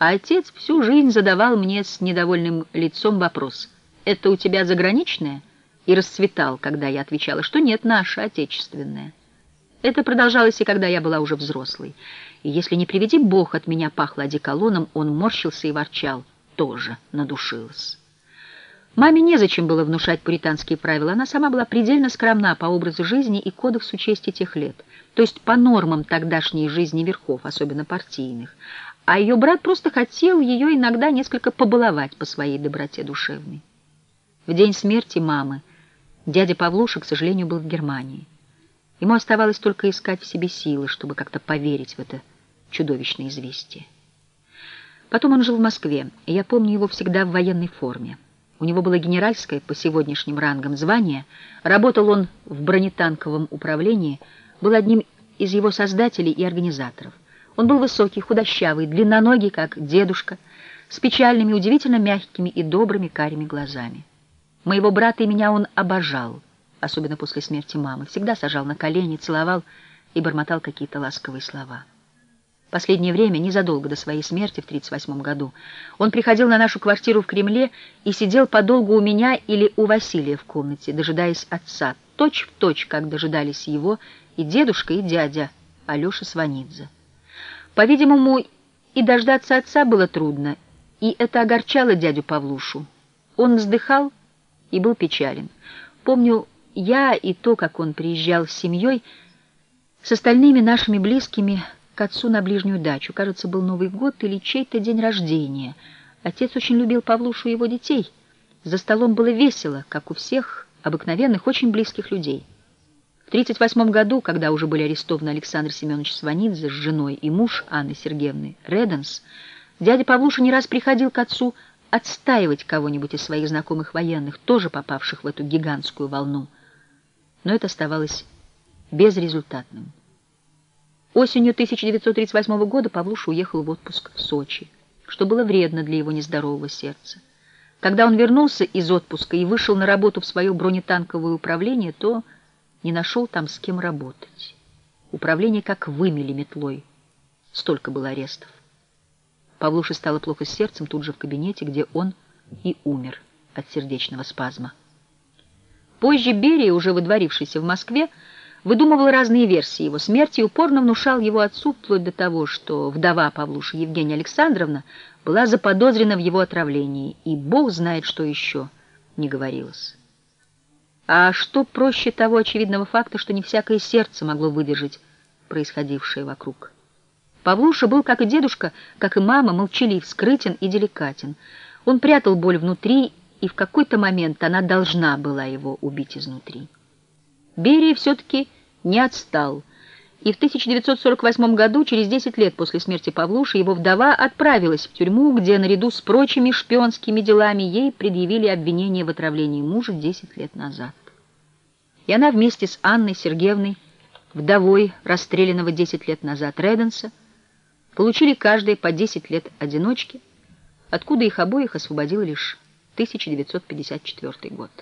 А отец всю жизнь задавал мне с недовольным лицом вопрос: «Это у тебя заграничное?» И расцветал, когда я отвечала, что нет, наше, отечественное. Это продолжалось и когда я была уже взрослой. И если не приведи Бог от меня пахло одеколоном, он морщился и ворчал: тоже надушилась. Маме незачем было внушать пуританские правила, она сама была предельно скромна по образу жизни и кодексу чести тех лет, то есть по нормам тогдашней жизни верхов, особенно партийных. А ее брат просто хотел ее иногда несколько побаловать по своей доброте душевной. В день смерти мамы дядя Павлуша, к сожалению, был в Германии. Ему оставалось только искать в себе силы, чтобы как-то поверить в это чудовищное известие. Потом он жил в Москве, и я помню его всегда в военной форме. У него было генеральское по сегодняшним рангам звание, работал он в бронетанковом управлении, был одним из его создателей и организаторов. Он был высокий, худощавый, длинноногий, как дедушка, с печальными, удивительно мягкими и добрыми карими глазами. Моего брата и меня он обожал, особенно после смерти мамы, всегда сажал на колени, целовал и бормотал какие-то ласковые слова. Последнее время, незадолго до своей смерти в 1938 году, он приходил на нашу квартиру в Кремле и сидел подолгу у меня или у Василия в комнате, дожидаясь отца, точь-в-точь, как дожидались его и дедушка, и дядя Алеша Сванидзе. По-видимому, и дождаться отца было трудно, и это огорчало дядю Павлушу. Он вздыхал и был печален. Помню я и то, как он приезжал с семьей, с остальными нашими близкими к отцу на ближнюю дачу. Кажется, был Новый год или чей-то день рождения. Отец очень любил Павлушу и его детей. За столом было весело, как у всех обыкновенных, очень близких людей. В 1938 году, когда уже были арестованы Александр Семенович Сванидзе с женой и муж Анны Сергеевны Реденс, дядя Павлуша не раз приходил к отцу отстаивать кого-нибудь из своих знакомых военных, тоже попавших в эту гигантскую волну. Но это оставалось безрезультатным. Осенью 1938 года Павлуша уехал в отпуск в Сочи, что было вредно для его нездорового сердца. Когда он вернулся из отпуска и вышел на работу в свое бронетанковое управление, то не нашел там с кем работать. Управление как вымели метлой. Столько было арестов. Павлуше стало плохо с сердцем тут же в кабинете, где он и умер от сердечного спазма. Позже Берия, уже выдворившийся в Москве, выдумывал разные версии его смерти и упорно внушал его отцу, вплоть до того, что вдова Павлуши Евгения Александровна была заподозрена в его отравлении, и Бог знает, что еще не говорилось. А что проще того очевидного факта, что не всякое сердце могло выдержать происходившее вокруг? Павлуша был, как и дедушка, как и мама, молчалив, скрытен и деликатен. Он прятал боль внутри, и в какой-то момент она должна была его убить изнутри. Берия все-таки не отстал, и в 1948 году, через 10 лет после смерти Павлуши, его вдова отправилась в тюрьму, где наряду с прочими шпионскими делами ей предъявили обвинение в отравлении мужа 10 лет назад. И она вместе с Анной Сергеевной, вдовой расстрелянного 10 лет назад Реденса, получили каждые по 10 лет одиночки, откуда их обоих освободил лишь 1954 год.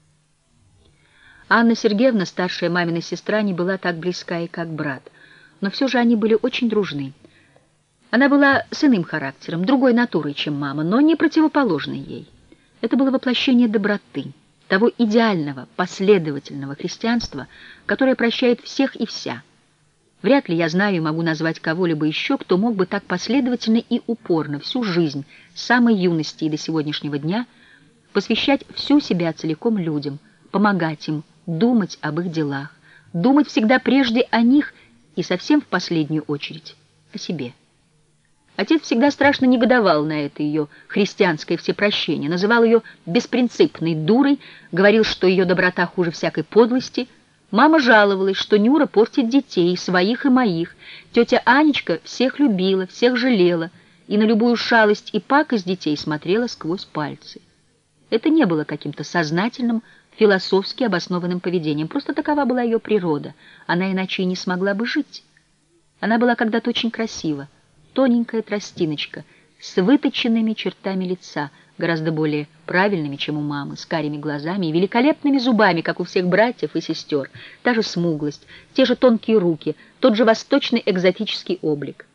Анна Сергеевна, старшая мамина сестра, не была так близка и как брат, но все же они были очень дружны. Она была с иным характером, другой натурой, чем мама, но не противоположной ей. Это было воплощение доброты, того идеального, последовательного христианства, которое прощает всех и вся. Вряд ли я знаю и могу назвать кого-либо еще, кто мог бы так последовательно и упорно всю жизнь, с самой юности и до сегодняшнего дня, посвящать всю себя целиком людям, помогать им, думать об их делах, думать всегда прежде о них и совсем в последнюю очередь о себе. Отец всегда страшно негодовал на это ее христианское всепрощение, называл ее беспринципной дурой, говорил, что ее доброта хуже всякой подлости. Мама жаловалась, что Нюра портит детей, своих и моих. Тетя Анечка всех любила, всех жалела, и на любую шалость и пакость детей смотрела сквозь пальцы. Это не было каким-то сознательным, философски обоснованным поведением, просто такова была ее природа, она иначе и не смогла бы жить. Она была когда-то очень красива, тоненькая тростиночка, с выточенными чертами лица, гораздо более правильными, чем у мамы, с карими глазами и великолепными зубами, как у всех братьев и сестер, та же смуглость, те же тонкие руки, тот же восточный экзотический облик.